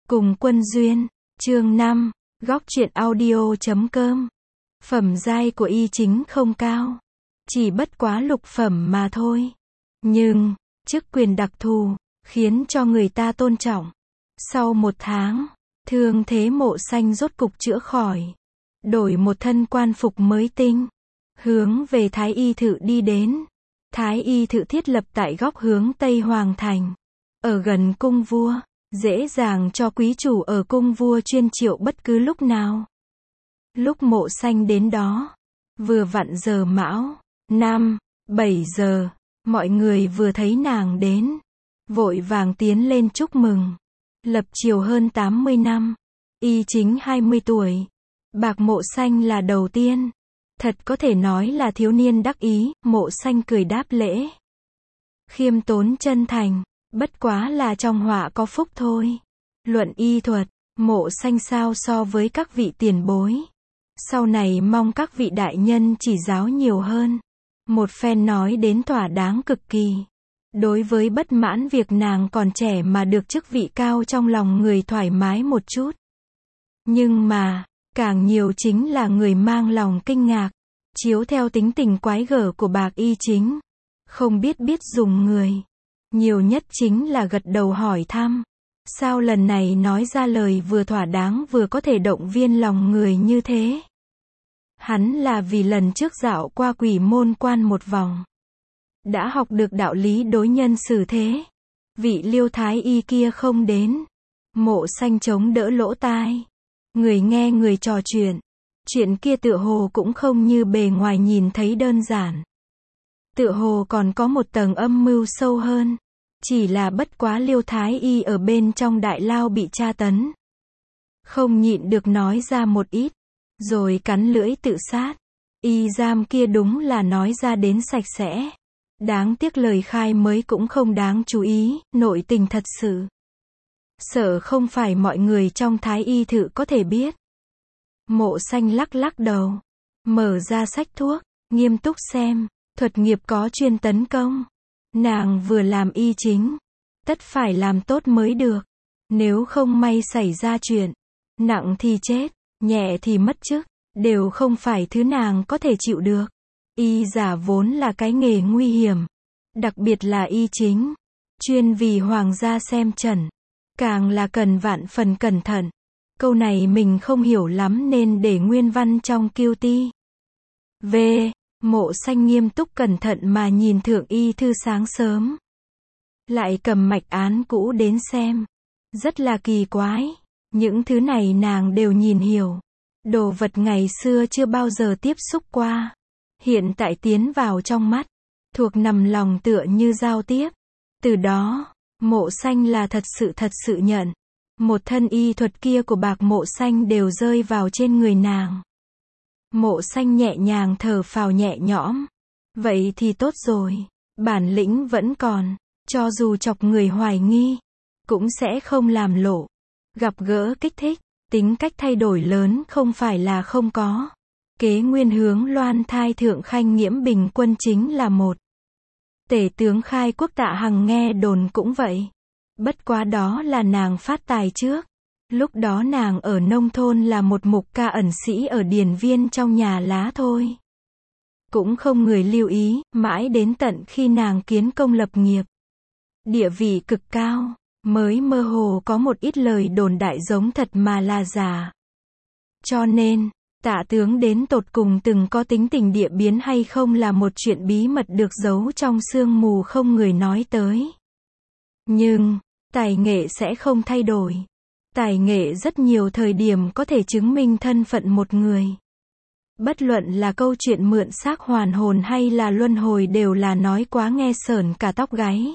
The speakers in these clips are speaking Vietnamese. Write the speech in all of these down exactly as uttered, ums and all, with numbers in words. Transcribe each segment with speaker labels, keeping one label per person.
Speaker 1: Cùng Quân Duyên, chương năm, góc truyện audio chấm com. Phẩm giai của y chính không cao, chỉ bất quá lục phẩm mà thôi. Nhưng, chức quyền đặc thù, khiến cho người ta tôn trọng. Sau một tháng, thương thế Mộ Xanh rốt cục chữa khỏi. Đổi một thân quan phục mới tinh, hướng về Thái Y Thự đi đến. Thái Y Thự thiết lập tại góc hướng Tây Hoàng Thành, ở gần cung vua, dễ dàng cho quý chủ ở cung vua chuyên triệu bất cứ lúc nào. Lúc Mộ Xanh đến đó, vừa vặn giờ mão, năm, bảy giờ, mọi người vừa thấy nàng đến, vội vàng tiến lên chúc mừng. Lập triều hơn tám mươi năm, y chính hai mươi tuổi, bạc Mộ Xanh là đầu tiên. Thật có thể nói là thiếu niên đắc ý, Mộ Xanh cười đáp lễ. Khiêm tốn chân thành, bất quá là trong họa có phúc thôi. Luận y thuật, Mộ Xanh sao so với các vị tiền bối. Sau này mong các vị đại nhân chỉ giáo nhiều hơn. Một phen nói đến thỏa đáng cực kỳ. Đối với bất mãn việc nàng còn trẻ mà được chức vị cao trong lòng người thoải mái một chút. Nhưng mà, càng nhiều chính là người mang lòng kinh ngạc. Chiếu theo tính tình quái gở của bạc y chính, không biết biết dùng người. Nhiều nhất chính là gật đầu hỏi thăm. Sao lần này nói ra lời vừa thỏa đáng vừa có thể động viên lòng người như thế? Hắn là vì lần trước dạo qua Quỷ Môn Quan một vòng, đã học được đạo lý đối nhân xử thế. Vị Liêu Thái Y kia không đến. Mộ Xanh chống đỡ lỗ tai, người nghe người trò chuyện. Chuyện kia tựa hồ cũng không như bề ngoài nhìn thấy đơn giản. Tựa hồ còn có một tầng âm mưu sâu hơn. Chỉ là bất quá Liêu Thái Y ở bên trong đại lao bị tra tấn, không nhịn được nói ra một ít, rồi cắn lưỡi tự sát. Y giam kia đúng là nói ra đến sạch sẽ. Đáng tiếc lời khai mới cũng không đáng chú ý, nội tình thật sự. Sợ không phải mọi người trong Thái Y Thự có thể biết. Mộ Xanh lắc lắc đầu, mở ra sách thuốc, nghiêm túc xem, thuật nghiệp có chuyên tấn công. Nàng vừa làm y chính, tất phải làm tốt mới được. Nếu không may xảy ra chuyện, nặng thì chết, nhẹ thì mất chức, đều không phải thứ nàng có thể chịu được. Y giả vốn là cái nghề nguy hiểm, đặc biệt là y chính, chuyên vì hoàng gia xem trần, càng là cần vạn phần cẩn thận. Câu này mình không hiểu lắm nên để nguyên văn trong kiêu ti. V. Mộ Xanh nghiêm túc cẩn thận mà nhìn thượng y thư sáng sớm. Lại cầm mạch án cũ đến xem. Rất là kỳ quái. Những thứ này nàng đều nhìn hiểu. Đồ vật ngày xưa chưa bao giờ tiếp xúc qua. Hiện tại tiến vào trong mắt. Thuộc nằm lòng tựa như giao tiếp. Từ đó, Mộ Xanh là thật sự thật sự nhận. Một thân y thuật kia của bạc Mộ Xanh đều rơi vào trên người nàng. Mộ Xanh nhẹ nhàng thở phào nhẹ nhõm. Vậy thì tốt rồi. Bản lĩnh vẫn còn. Cho dù chọc người hoài nghi, cũng sẽ không làm lộ. Gặp gỡ kích thích, tính cách thay đổi lớn không phải là không có. Kế nguyên hướng Loan Thai Thượng Khanh Nghiễm Bình Quân chính là một. Tể tướng Khai Quốc Tạ Hằng nghe đồn cũng vậy. Bất quá đó là nàng phát tài trước. Lúc đó nàng ở nông thôn là một mục ca ẩn sĩ ở điền viên trong nhà lá thôi. Cũng không người lưu ý, mãi đến tận khi nàng kiến công lập nghiệp. Địa vị cực cao, mới mơ hồ có một ít lời đồn đại giống thật mà là giả. Cho nên, Tạ tướng đến tột cùng từng có tính tình địa biến hay không là một chuyện bí mật được giấu trong sương mù không người nói tới. Nhưng, tài nghệ sẽ không thay đổi. Tài nghệ rất nhiều thời điểm có thể chứng minh thân phận một người. Bất luận là câu chuyện mượn xác hoàn hồn hay là luân hồi đều là nói quá nghe sởn cả tóc gáy.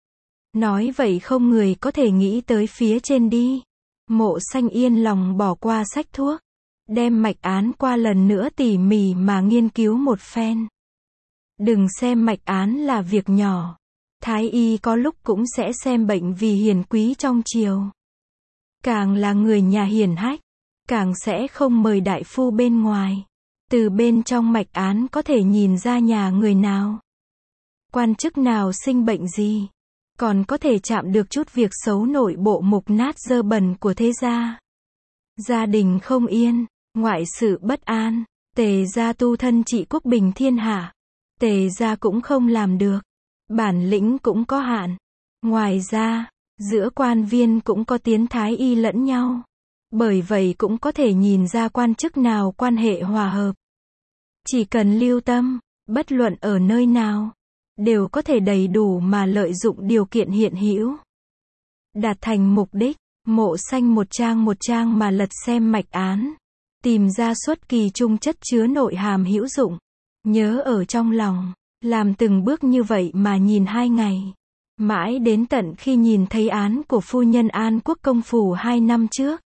Speaker 1: Nói vậy không người có thể nghĩ tới phía trên đi. Mộ Xanh yên lòng bỏ qua sách thuốc, đem mạch án qua lần nữa tỉ mỉ mà nghiên cứu một phen. Đừng xem mạch án là việc nhỏ. Thái y có lúc cũng sẽ xem bệnh vì hiền quý trong triều. Càng là người nhà hiển hách, càng sẽ không mời đại phu bên ngoài. Từ bên trong mạch án có thể nhìn ra nhà người nào, quan chức nào sinh bệnh gì. còn có thể chạm được chút việc xấu nội bộ mục nát dơ bẩn của thế gia. Gia đình không yên, ngoại sự bất an, Tề gia tu thân trị quốc bình thiên hạ. Tề gia cũng không làm được. Bản lĩnh cũng có hạn. Ngoài ra, giữa quan viên cũng có tiến thái y lẫn nhau. Bởi vậy cũng có thể nhìn ra quan chức nào quan hệ hòa hợp. Chỉ cần lưu tâm, bất luận ở nơi nào, đều có thể đầy đủ mà lợi dụng điều kiện hiện hữu. Đạt thành mục đích, Mộ Xanh một trang một trang mà lật xem mạch án, tìm ra xuất kỳ chung chất chứa nội hàm hữu dụng, nhớ ở trong lòng, làm từng bước như vậy mà nhìn hai ngày. Mãi đến tận khi nhìn thấy án của phu nhân An Quốc công phủ hai năm trước.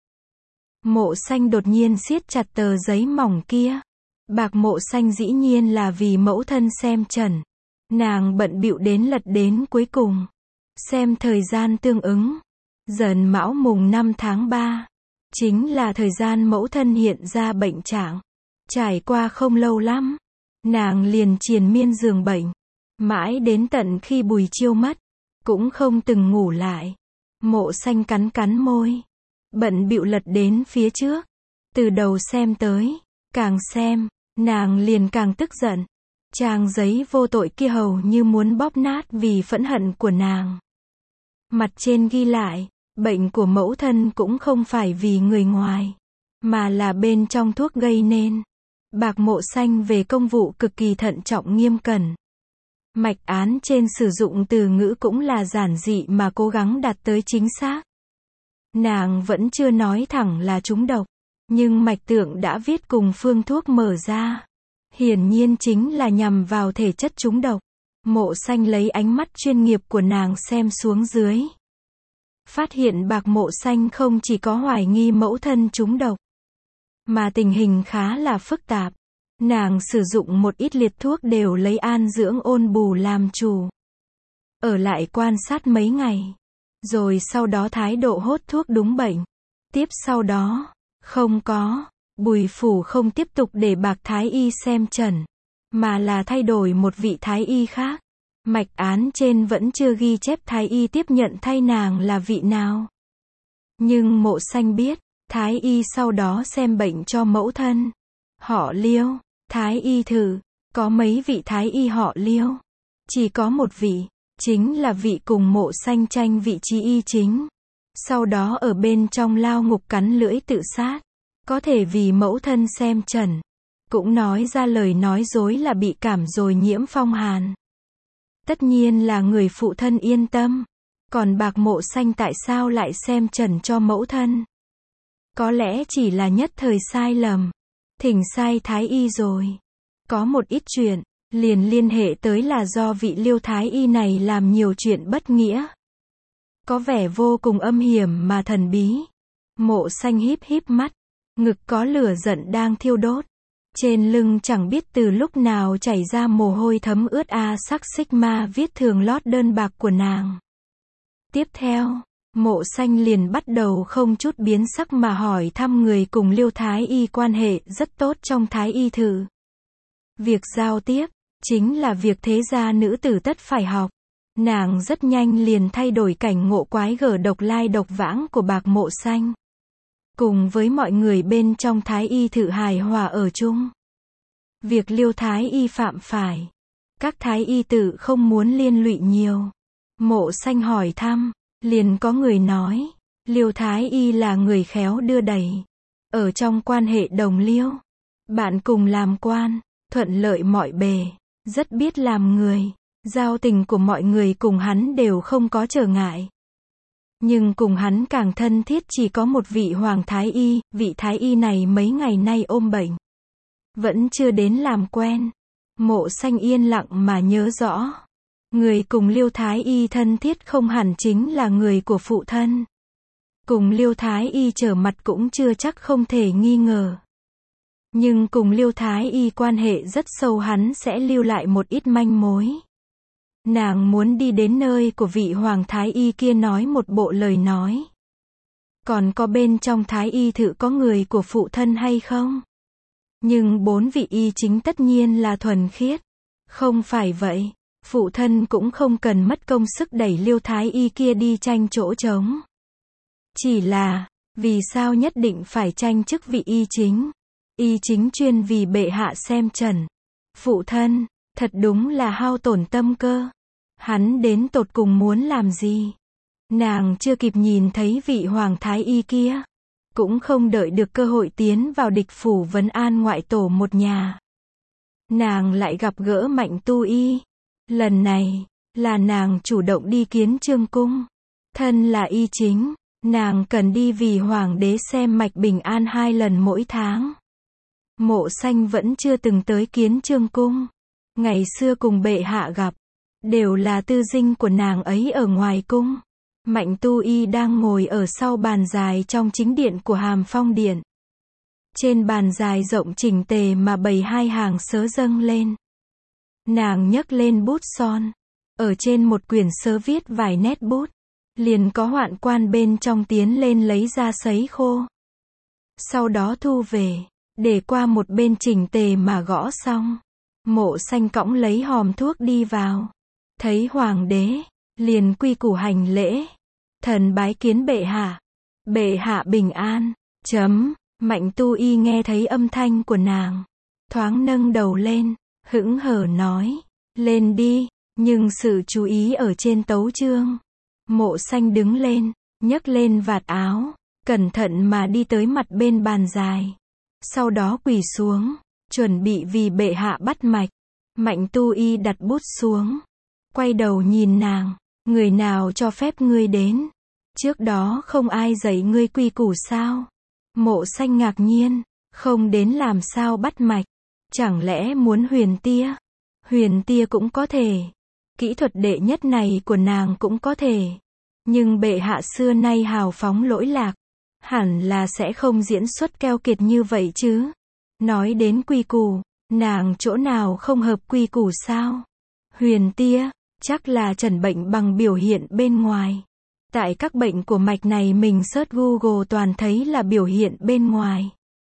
Speaker 1: Mộ Xanh đột nhiên siết chặt tờ giấy mỏng kia. Bạc Mộ Xanh dĩ nhiên là vì mẫu thân xem trần. Nàng bận bịu đến lật đến cuối cùng. Xem thời gian tương ứng. Dần Mão mùng năm tháng ba. Chính là thời gian mẫu thân hiện ra bệnh trạng. Trải qua không lâu lắm. Nàng liền triền miên giường bệnh. Mãi đến tận khi Bùi Chiêu mất. Cũng không từng ngủ lại. Mộ Xanh cắn cắn môi. Bận bịu lật đến phía trước. Từ đầu xem tới. Càng xem, nàng liền càng tức giận. Trang giấy vô tội kia hầu như muốn bóp nát vì phẫn hận của nàng. Mặt trên ghi lại, bệnh của mẫu thân cũng không phải vì người ngoài, mà là bên trong thuốc gây nên. Bạc Mộ Xanh về công vụ cực kỳ thận trọng nghiêm cẩn. Mạch án trên sử dụng từ ngữ cũng là giản dị mà cố gắng đạt tới chính xác. Nàng vẫn chưa nói thẳng là trúng độc, nhưng mạch tượng đã viết cùng phương thuốc mở ra. Hiển nhiên chính là nhằm vào thể chất trúng độc. Mộ Xanh lấy ánh mắt chuyên nghiệp của nàng xem xuống dưới. Phát hiện Bạc Mộ Xanh không chỉ có hoài nghi mẫu thân trúng độc, mà tình hình khá là phức tạp. Nàng sử dụng một ít liệt thuốc đều lấy an dưỡng ôn bù làm chủ. Ở lại quan sát mấy ngày. Rồi sau đó thái độ hốt thuốc đúng bệnh. Tiếp sau đó, không có, Bùi phủ không tiếp tục để Bạc thái y xem trần, mà là thay đổi một vị thái y khác. Mạch án trên vẫn chưa ghi chép thái y tiếp nhận thay nàng là vị nào. Nhưng Mộ Xanh biết, thái y sau đó xem bệnh cho mẫu thân. Họ Liêu, thái y thử, có mấy vị thái y họ Liêu. Chỉ có một vị, chính là vị cùng Mộ Xanh tranh vị trí y chính. Sau đó ở bên trong lao ngục cắn lưỡi tự sát. Có thể vì mẫu thân xem trần. Cũng nói ra lời nói dối là bị cảm rồi nhiễm phong hàn. Tất nhiên là người phụ thân yên tâm. Còn Bạc Mộ Xanh tại sao lại xem trần cho mẫu thân? Có lẽ chỉ là nhất thời sai lầm. Thỉnh sai thái y rồi. Có một ít chuyện, liền liên hệ tới là do vị Liêu thái y này làm nhiều chuyện bất nghĩa. Có vẻ vô cùng âm hiểm mà thần bí. Mộ Xanh híp híp mắt. Ngực có lửa giận đang thiêu đốt. Trên lưng chẳng biết từ lúc nào chảy ra mồ hôi thấm ướt a sắc xích ma viết thường lót đơn bạc của nàng. Tiếp theo, Mộ Xanh liền bắt đầu không chút biến sắc mà hỏi thăm người cùng Liêu thái y quan hệ rất tốt trong thái y thử. Việc giao tiếp, chính là việc thế gia nữ tử tất phải học. Nàng rất nhanh liền thay đổi cảnh ngộ quái gở độc lai độc vãng của Bạc Mộ Xanh. Cùng với mọi người bên trong thái y thử hài hòa ở chung. Việc Liêu thái y phạm phải. Các thái y tử không muốn liên lụy nhiều. Mộ Xanh hỏi thăm, liền có người nói, Liêu thái y là người khéo đưa đẩy. Ở trong quan hệ đồng liêu, bạn cùng làm quan, thuận lợi mọi bề, rất biết làm người. Giao tình của mọi người cùng hắn đều không có trở ngại. Nhưng cùng hắn càng thân thiết chỉ có một vị hoàng thái y, vị thái y này mấy ngày nay ôm bệnh. Vẫn chưa đến làm quen. Mộ Xanh yên lặng mà nhớ rõ. Người cùng Liêu thái y thân thiết không hẳn chính là người của phụ thân. Cùng Liêu thái y trở mặt cũng chưa chắc không thể nghi ngờ. Nhưng cùng Liêu thái y quan hệ rất sâu hắn sẽ lưu lại một ít manh mối. Nàng muốn đi đến nơi của vị hoàng thái y kia nói một bộ lời nói. Còn có bên trong thái y thử có người của phụ thân hay không? Nhưng bốn vị y chính tất nhiên là thuần khiết. Không phải vậy. Phụ thân cũng không cần mất công sức đẩy Liêu Thái Y kia đi tranh chỗ trống. Chỉ là, vì sao nhất định phải tranh chức vị y chính? Y chính chuyên vì bệ hạ xem trần. Phụ thân, thật đúng là hao tổn tâm cơ. Hắn đến tột cùng muốn làm gì? Nàng chưa kịp nhìn thấy vị hoàng thái y kia. Cũng không đợi được cơ hội tiến vào địch phủ vấn an ngoại tổ một nhà. Nàng lại gặp gỡ Mạnh Tu Y. Lần này, là nàng chủ động đi kiến Trương Cung. Thân là y chính, nàng cần đi vì hoàng đế xem mạch bình an hai lần mỗi tháng. Mộ Xanh vẫn chưa từng tới kiến Trương Cung. Ngày xưa cùng bệ hạ gặp, đều là tư dinh của nàng ấy ở ngoài cung. Mạnh Tu Y đang ngồi ở sau bàn dài trong chính điện của Hàm Phong Điện. Trên bàn dài rộng chỉnh tề mà bày hai hàng sớ dâng lên. Nàng nhấc lên bút son. Ở trên một quyển sớ viết vài nét bút. Liền có hoạn quan bên trong tiến lên lấy ra sấy khô. Sau đó thu về, để qua một bên chỉnh tề mà gõ xong. Mộ Xanh cõng lấy hòm thuốc đi vào. Thấy hoàng đế, liền quy củ hành lễ. Thần bái kiến bệ hạ. Bệ hạ bình an. Chấm. Mạnh Tu Y nghe thấy âm thanh của nàng. Thoáng nâng đầu lên, hững hờ nói. Lên đi, nhưng sự chú ý ở trên tấu chương. Mộ Xanh đứng lên, nhấc lên vạt áo. Cẩn thận mà đi tới mặt bên bàn dài. Sau đó quỳ xuống, chuẩn bị vì bệ hạ bắt mạch. Mạnh Tu Y đặt bút xuống. Quay đầu nhìn nàng. Người nào cho phép ngươi đến? Trước đó không ai dạy ngươi quy củ sao? Mộ Xanh ngạc nhiên. Không đến làm sao bắt mạch? Chẳng lẽ muốn huyền tia? Huyền tia cũng có thể. Kỹ thuật đệ nhất này của nàng cũng có thể. Nhưng bệ hạ xưa nay hào phóng lỗi lạc. Hẳn là sẽ không diễn xuất keo kiệt như vậy chứ. Nói đến quy củ, nàng chỗ nào không hợp quy củ sao? Huyền tia, chắc là chẩn bệnh bằng biểu hiện bên ngoài. Tại các bệnh của mạch này mình search Google toàn thấy là biểu hiện bên ngoài.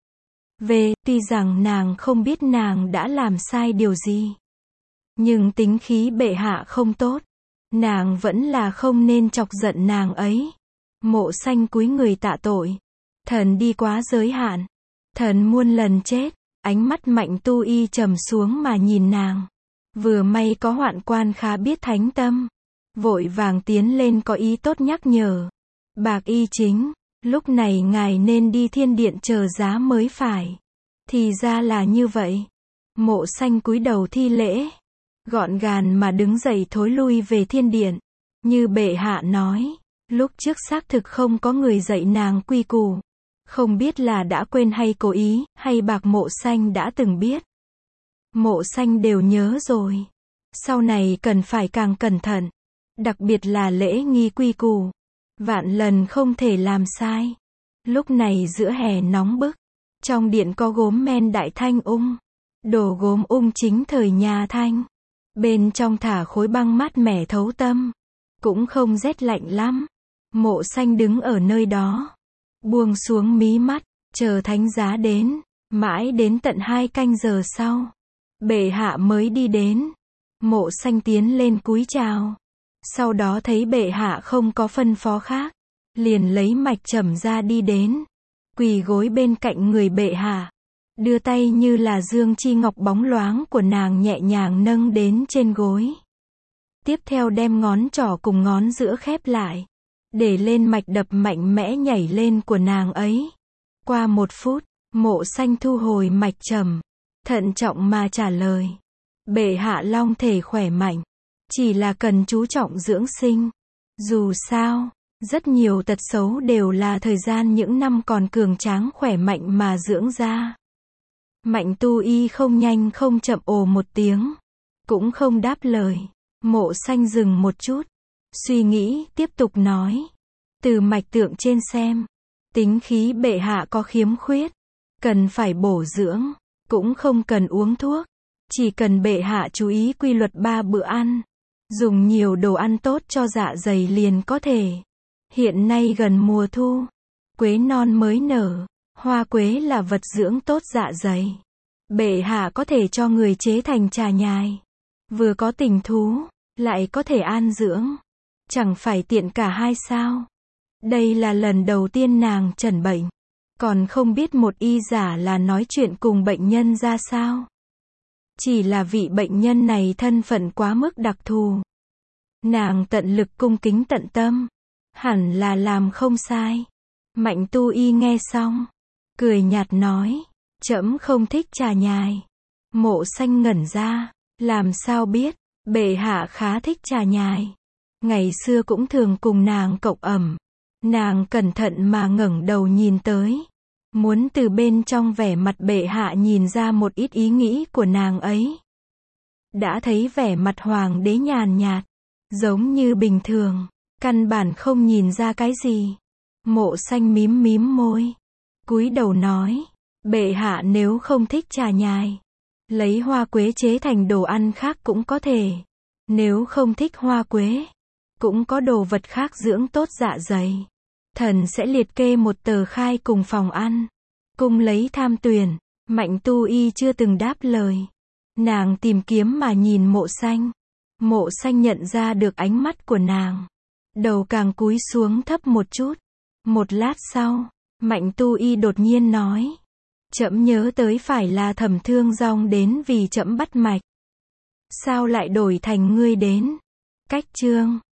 Speaker 1: Về, tuy rằng nàng không biết nàng đã làm sai điều gì. Nhưng tính khí bệ hạ không tốt. Nàng vẫn là không nên chọc giận nàng ấy. Mộ Xanh cúi người tạ tội. Thần đi quá giới hạn. Thần muôn lần chết. Ánh mắt Mạnh Tu Y trầm xuống mà nhìn nàng. Vừa may có hoạn quan khá biết thánh tâm. Vội vàng tiến lên có ý tốt nhắc nhở. Bạc y chính, lúc này ngài nên đi thiên điện chờ giá mới phải. Thì ra là như vậy. Mộ Xanh cúi đầu thi lễ. Gọn gàng mà đứng dậy thối lui về thiên điện. Như bệ hạ nói, lúc trước xác thực không có người dạy nàng quy củ. Không biết là đã quên hay cố ý, hay bạc Mộ Xanh đã từng biết. Mộ Xanh đều nhớ rồi. Sau này cần phải càng cẩn thận. Đặc biệt là lễ nghi quy củ. Vạn lần không thể làm sai. Lúc này giữa hè nóng bức. Trong điện có gốm men Đại Thanh Ung. Đồ gốm ung chính thời nhà Thanh. Bên trong thả khối băng mát mẻ thấu tâm. Cũng không rét lạnh lắm. Mộ Xanh đứng ở nơi đó. Buông xuống mí mắt. Chờ thánh giá đến. Mãi đến tận hai canh giờ sau. Bệ hạ mới đi đến. Mộ Xanh tiến lên cúi chào. Sau đó thấy bệ hạ không có phân phó khác. Liền lấy mạch trầm ra đi đến. Quỳ gối bên cạnh người bệ hạ. Đưa tay như là dương chi ngọc bóng loáng của nàng nhẹ nhàng nâng đến trên gối. Tiếp theo đem ngón trỏ cùng ngón giữa khép lại. Để lên mạch đập mạnh mẽ nhảy lên của nàng ấy. Qua một phút, Mộ Xanh thu hồi mạch trầm. Thận trọng mà trả lời. Bệ hạ long thể khỏe mạnh. Chỉ là cần chú trọng dưỡng sinh. Dù sao, rất nhiều tật xấu đều là thời gian những năm còn cường tráng khỏe mạnh mà dưỡng ra. Mạnh Tu Y không nhanh không chậm ồ một tiếng. Cũng không đáp lời. Mộ Xanh dừng một chút. Suy nghĩ, tiếp tục nói. Từ mạch tượng trên xem. Tính khí bệ hạ có khiếm khuyết. Cần phải bổ dưỡng. Cũng không cần uống thuốc. Chỉ cần bệ hạ chú ý quy luật ba bữa ăn. Dùng nhiều đồ ăn tốt cho dạ dày liền có thể. Hiện nay gần mùa thu. Quế non mới nở. Hoa quế là vật dưỡng tốt dạ dày. Bệ hạ có thể cho người chế thành trà nhài. Vừa có tình thú, lại có thể an dưỡng. Chẳng phải tiện cả hai sao? Đây là lần đầu tiên nàng chẩn bệnh. Còn không biết một y giả là nói chuyện cùng bệnh nhân ra sao. Chỉ là vị bệnh nhân này thân phận quá mức đặc thù. Nàng tận lực cung kính tận tâm. Hẳn là làm không sai. Mạnh tu y nghe xong. Cười nhạt nói. Trẫm không thích trà nhài. Mộ Xanh ngẩn ra. Làm sao biết, bệ hạ khá thích trà nhài. Ngày xưa cũng thường cùng nàng cộng ẩm. Nàng cẩn thận mà ngẩng đầu nhìn tới. Muốn từ bên trong vẻ mặt bệ hạ nhìn ra một ít ý nghĩ của nàng ấy. Đã thấy vẻ mặt hoàng đế nhàn nhạt. Giống như bình thường. Căn bản không nhìn ra cái gì. Mộ Xanh mím mím môi. Cúi đầu nói. Bệ hạ nếu không thích trà nhài. Lấy hoa quế chế thành đồ ăn khác cũng có thể. Nếu không thích hoa quế. Cũng có đồ vật khác dưỡng tốt dạ dày. Thần sẽ liệt kê một tờ khai cùng phòng ăn. Cung lấy tham tuyển. Mạnh tu y chưa từng đáp lời. Nàng tìm kiếm mà nhìn Mộ Xanh. Mộ Xanh nhận ra được ánh mắt của nàng. Đầu càng cúi xuống thấp một chút. Một lát sau, Mạnh tu y đột nhiên nói. Trẫm nhớ tới phải là Thẩm Thương Dong đến vì trẫm bắt mạch. Sao lại đổi thành ngươi đến? Cách chương